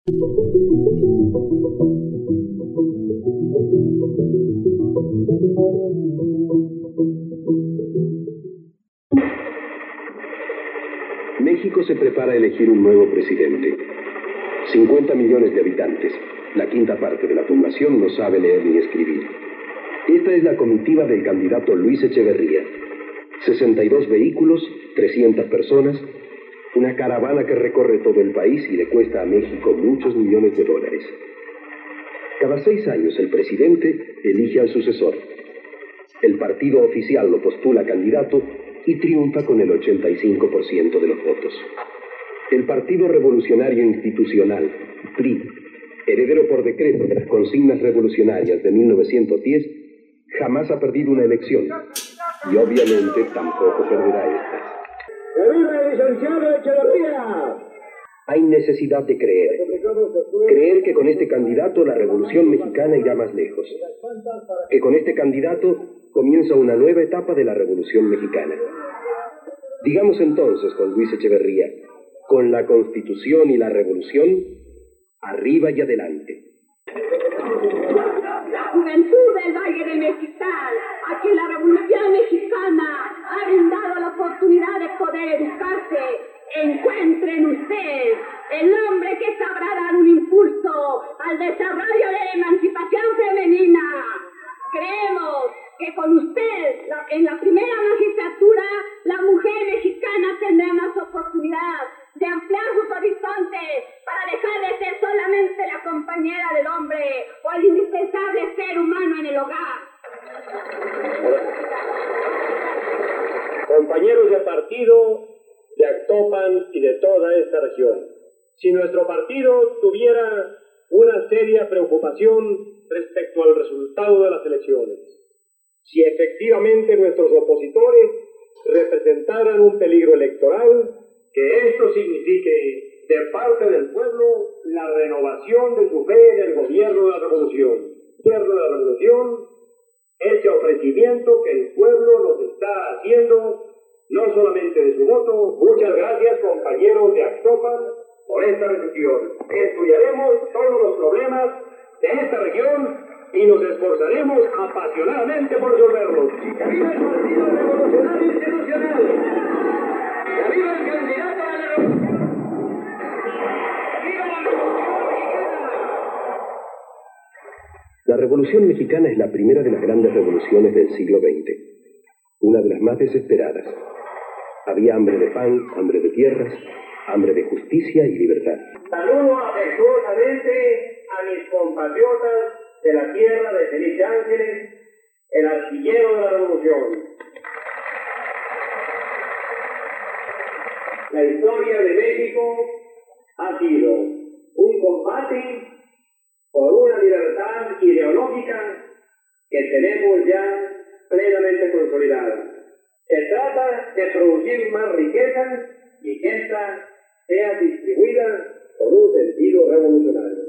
México se prepara a elegir un nuevo presidente. 50 millones de habitantes. La quinta parte de la población no sabe leer ni escribir. Esta es la comitiva del candidato Luis Echeverría. 62 vehículos, 300 personas, una caravana que recorre todo el país y le cuesta a México muchos millones de dólares. Cada 6 años el presidente elige al sucesor. El partido oficial lo postula candidato y triunfa con el 85% de los votos. El Partido Revolucionario Institucional, PRI, heredero por decreto de las consignas revolucionarias de 1910, jamás ha perdido una elección y obviamente tampoco perderá estas. ¡Que viva el licenciado Echeverría! Hay necesidad de creer que con este candidato la revolución mexicana irá más lejos, que con este candidato comienza una nueva etapa de la revolución mexicana. Digamos entonces con Luis Echeverría, con la Constitución y la revolución, arriba y adelante. La juventud del Valle de Mexicali, a quien la Revolución Mexicana ha brindado la oportunidad de poder educarse, encuentren ustedes el hombre que sabrá dar un impulso al desarrollo de la emancipación femenina. Creemos que con usted, en la primera magistratura, la mujer mexicana tendrá más oportunidad de ampliar sus horizontes para dejar de ser solamente la compañera del hombre o el indispensable ser humano en el hogar. Compañeros de partido de Actopan y de toda esta región, si nuestro partido tuviera una seria preocupación respecto al resultado de las elecciones, si efectivamente nuestros opositores representaran un peligro electoral, que esto signifique de parte del pueblo la renovación de su fe en el gobierno de la revolución. El gobierno de la revolución, ese ofrecimiento que el pueblo nos está haciendo, no solamente de su voto. Muchas gracias, compañeros de Actopan, por esta recepción. Estudiaremos todos los problemas de esta región y nos esforzaremos apasionadamente por resolverlos. ¡Que viva el Partido Revolucionario Institucional! ¡Que viva el candidato a la revolución! ¡Que viva la revolución mexicana! La Revolución Mexicana es la primera de las grandes revoluciones del siglo XX, una de las más desesperadas. Había hambre de pan, hambre de tierras, hambre de justicia y libertad. Saludo afectuosamente a mis compatriotas de la tierra de Felipe Ángeles, el artillero de la revolución. La historia de México ha sido un combate por una libertad ideológica que tenemos ya plenamente consolidada. Se trata de producir más riqueza y que ésta sea distribuida con un sentido revolucionario.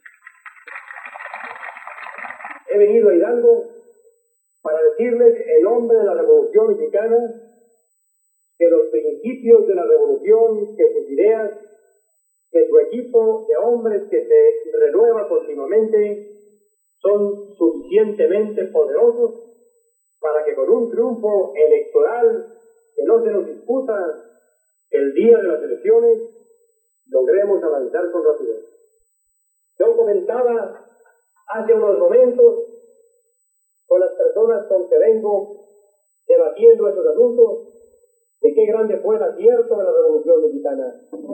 He venido a Hidalgo para decirles en nombre de la Revolución Mexicana que los principios de la revolución, que sus ideas, que su equipo de hombres que se renueva continuamente son suficientemente poderosos para que con un triunfo electoral que no se nos disputa el día de las elecciones, logremos avanzar con rapidez. Yo comentaba hace unos momentos con las personas con que vengo debatiendo estos asuntos de qué grande fue el acierto de la Revolución Mexicana.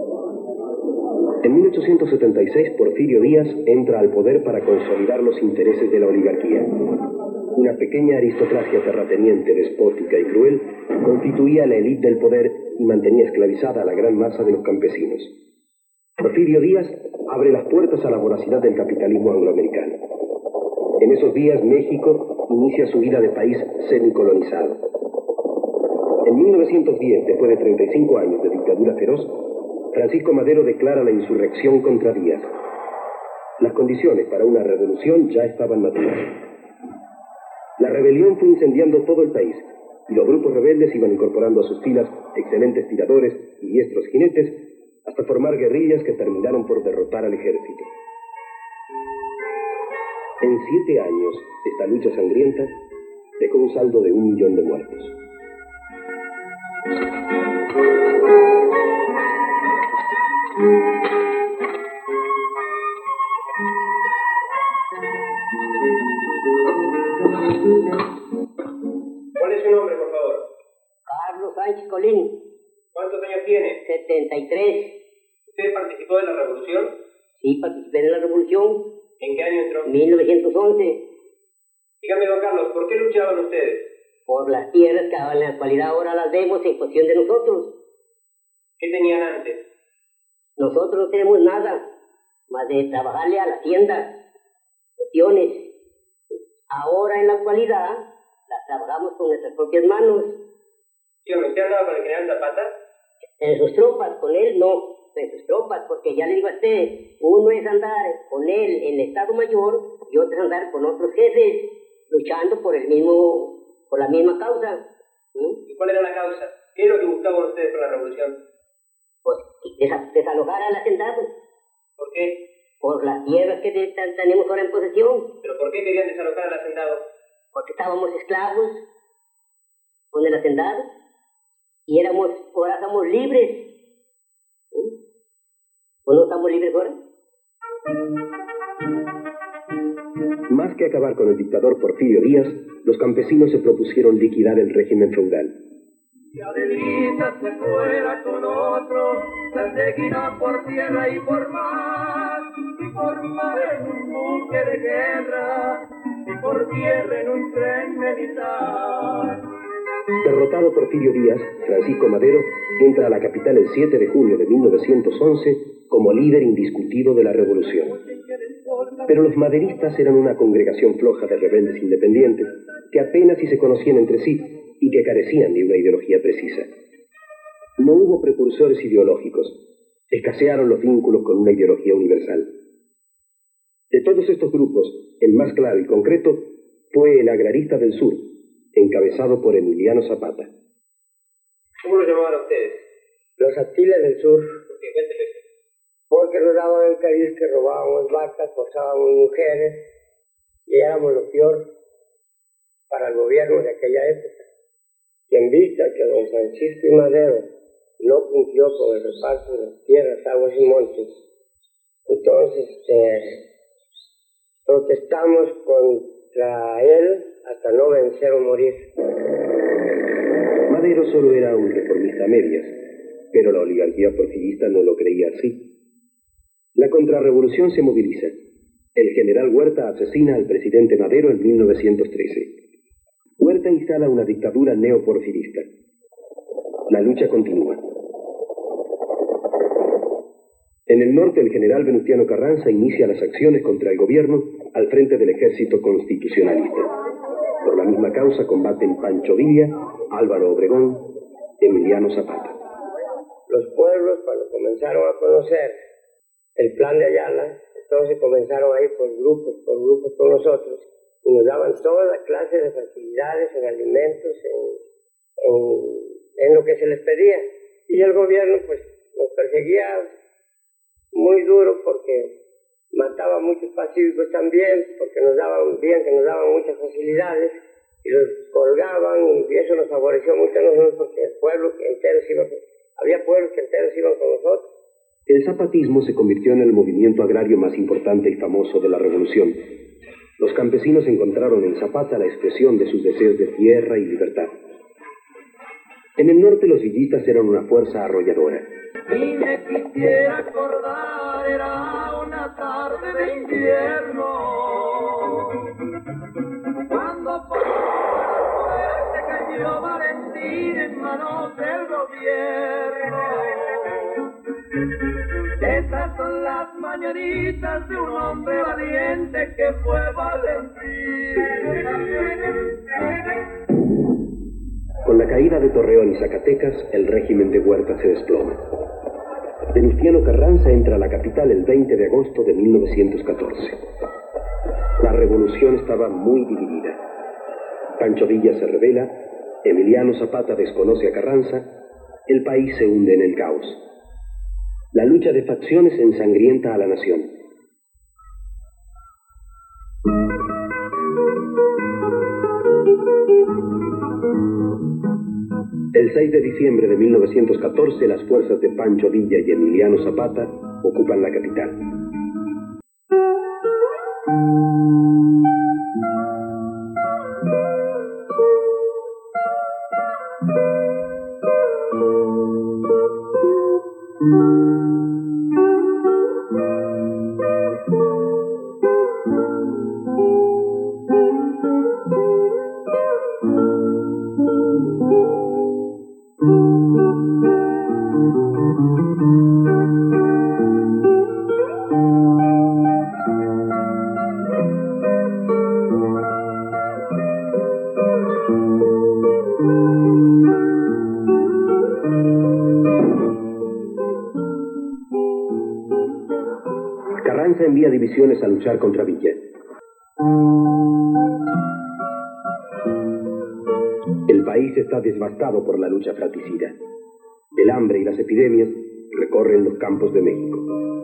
En 1876, Porfirio Díaz entra al poder para consolidar los intereses de la oligarquía. Una pequeña aristocracia terrateniente, despótica y cruel, constituía la élite del poder y mantenía esclavizada a la gran masa de los campesinos. Porfirio Díaz abre las puertas a la voracidad del capitalismo angloamericano. En esos días, México inicia su vida de país semicolonizado. En 1910, después de 35 años de dictadura feroz, Francisco Madero declara la insurrección contra Díaz. Las condiciones para una revolución ya estaban maduras. La rebelión fue incendiando todo el país, y los grupos rebeldes iban incorporando a sus filas excelentes tiradores y diestros jinetes, hasta hasta formar guerrillas que terminaron por derrotar al ejército. En 7 años, esta lucha sangrienta dejó un saldo de 1 millón de muertos. ¿Cuál es su nombre, por favor? Carlos Sánchez Colín. ¿Cuántos años tiene? 73. ¿Usted participó de la revolución? Sí, participé de la revolución. ¿En qué año entró? 1911. Dígame, don Carlos, ¿por qué luchaban ustedes? Por las tierras que en la actualidad ahora las vemos en cuestión de nosotros. ¿Qué tenían antes? Nosotros no tenemos nada más de trabajarle a la hacienda, cuestiones. Ahora en la actualidad las trabajamos con nuestras propias manos. Dígame, ¿usted andaba con el general Zapata? En sus tropas, con él no. En sus tropas, porque ya le digo a usted, uno es andar con él en el Estado Mayor y otro es andar con otros jefes, luchando por la misma causa. ¿Y cuál era la causa? ¿Qué es lo que buscaban ustedes con la revolución? Pues desalojar al hacendado. ¿Por qué? Por las tierras que tenemos ahora en posesión. ¿Pero por qué querían desalojar al hacendado? Porque estábamos esclavos con el hacendado y ahora somos libres. ¿O no estamos libres ahora? Más que acabar con el dictador Porfirio Díaz, los campesinos se propusieron liquidar el régimen feudal. Si Adelita se fuera con otro, la seguirá por tierra y por mar en un buque de guerra, y por tierra en un tren militar. Derrotado Porfirio Díaz, Francisco Madero entra a la capital el 7 de junio de 1911 como líder indiscutido de la revolución. Pero los maderistas eran una congregación floja de rebeldes independientes que apenas si se conocían entre sí y que carecían de una ideología precisa. No hubo precursores ideológicos, escasearon los vínculos con una ideología universal. De todos estos grupos, el más claro y concreto fue el Agrarista del Sur, encabezado por Emiliano Zapata. ¿Cómo lo llamaban ustedes? Los Atiles del Sur. ¿Por qué? Cuénteme. Porque nos daban el cariz que robábamos vacas, forzábamos mujeres y éramos lo peor para el gobierno de aquella época. Y en vista que don Francisco y Madero no cumplió con el reparto de las tierras, aguas y montes, entonces protestamos contra él hasta no vencer o morir. Madero solo era un reformista a medias, pero la oligarquía porfirista no lo creía así. La contrarrevolución se moviliza. El general Huerta asesina al presidente Madero en 1913. Huerta instala una dictadura neoporfirista. La lucha continúa. En el norte, el general Venustiano Carranza inicia las acciones contra el gobierno al frente del ejército constitucionalista. Por la misma causa combaten Pancho Villa, Álvaro Obregón, Emiliano Zapata. Los pueblos, cuando comenzaron a conocer el plan de Ayala, entonces comenzaron a ir por grupos con nosotros y nos daban toda clase de facilidades en alimentos, en lo que se les pedía. Y el gobierno pues nos perseguía muy duro porque mataba a muchos pacíficos también, porque nos daban muchas facilidades y los colgaban, y eso nos favoreció mucho a nosotros porque el pueblo entero había pueblos que enteros iban con nosotros. El zapatismo se convirtió en el movimiento agrario más importante y famoso de la revolución. Los campesinos encontraron en Zapata la expresión de sus deseos de tierra y libertad. En el norte los villistas eran una fuerza arrolladora. Y me quisiera acordar, era una tarde de invierno, cuando por suerte cayó Valentín en manos del gobierno. Estas son las mañanitas de un hombre valiente que fue Valentín. Con la caída de Torreón y Zacatecas, el régimen de Huerta se desploma. Venustiano Carranza entra a la capital el 20 de agosto de 1914. La revolución estaba muy dividida. Pancho Villa se rebela, Emiliano Zapata desconoce a Carranza, el país se hunde en el caos. La lucha de facciones ensangrienta a la nación. El 6 de diciembre de 1914, las fuerzas de Pancho Villa y Emiliano Zapata ocupan la capital. Carranza envía divisiones a luchar contra Villa. El país está devastado por la lucha fratricida. El hambre y las epidemias recorren los campos de México.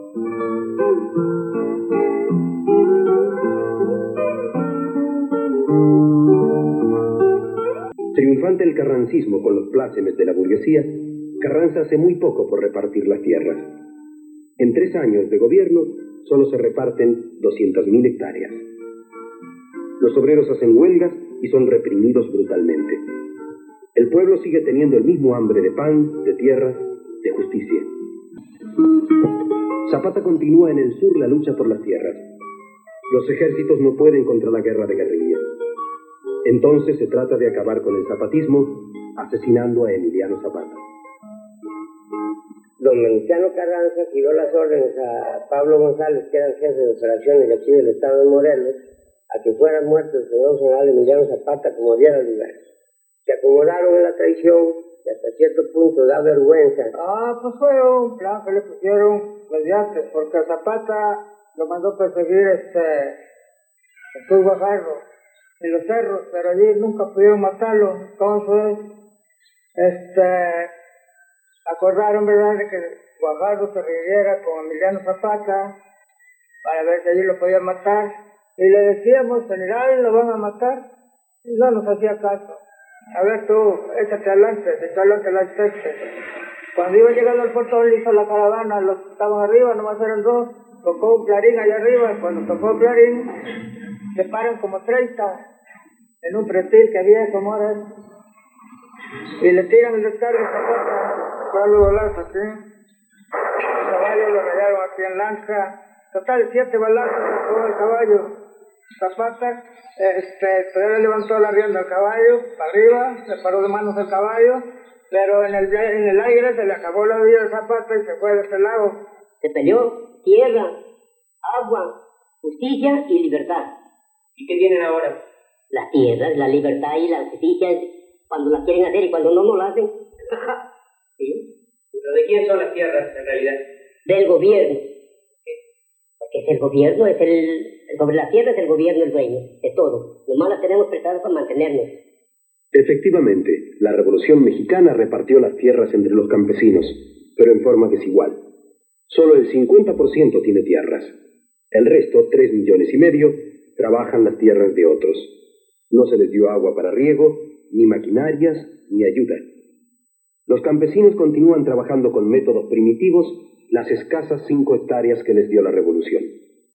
Triunfante el carrancismo con los plácemes de la burguesía, Carranza hace muy poco por repartir las tierras. En 3 años de gobierno solo se reparten 200.000 hectáreas. Los obreros hacen huelgas y son reprimidos brutalmente. El pueblo sigue teniendo el mismo hambre de pan, de tierras, de justicia. Zapata continúa en el sur la lucha por las tierras. Los ejércitos no pueden contra la guerra de guerrilla. Entonces se trata de acabar con el zapatismo asesinando a Emiliano Zapata. Don Venustiano Carranza giró las órdenes a Pablo González, que era el jefe de operaciones de aquí del estado de Morelos, a que fuera muerto el señor general Emiliano Zapata como diera lugar. Se acomodaron en la traición y hasta cierto punto da vergüenza. Pues fue un plan que le pusieron desde antes, porque Zapata lo mandó perseguir Jesús Guajardo en los cerros, pero allí nunca pudieron matarlo. Entonces, acordaron, ¿verdad?, de que Guajardo se reuniera con Emiliano Zapata para ver si allí lo podían matar. Y le decíamos, general, lo van a matar. Y no nos hacía caso. A ver tú, échate adelante la especie. Cuando iba llegando al puerto, le hizo la caravana, los que estaban arriba, nomás eran 2, tocó un clarín allá arriba, y cuando tocó el clarín, se paran como 30 en un pretil que había como ahora, y le tiran el descargo a Zapata, fue a los balazos aquí. El caballo lo rayaron aquí en lanza, total 7 balazos sacó el caballo. Zapata, todavía levantó la rienda al caballo, para arriba, se paró de manos el caballo, pero en el aire se le acabó la vida a Zapata y se fue de ese lado. Se peleó tierra, agua, justicia y libertad. ¿Y qué tienen ahora? Las tierras, la libertad y la justicia, cuando las quieren hacer y cuando no las hacen. ¿Sí? ¿Pero de quién son las tierras en realidad? Del gobierno. Porque es el gobierno, sobre la tierra es el gobierno el dueño de todo. Nomás las tenemos prestadas para mantenernos. Efectivamente, la Revolución Mexicana repartió las tierras entre los campesinos, pero en forma desigual. Solo el 50% tiene tierras. El resto, 3,5 millones, trabajan las tierras de otros. No se les dio agua para riego, ni maquinarias, ni ayuda. Los campesinos continúan trabajando con métodos primitivos las escasas 5 hectáreas que les dio la Revolución.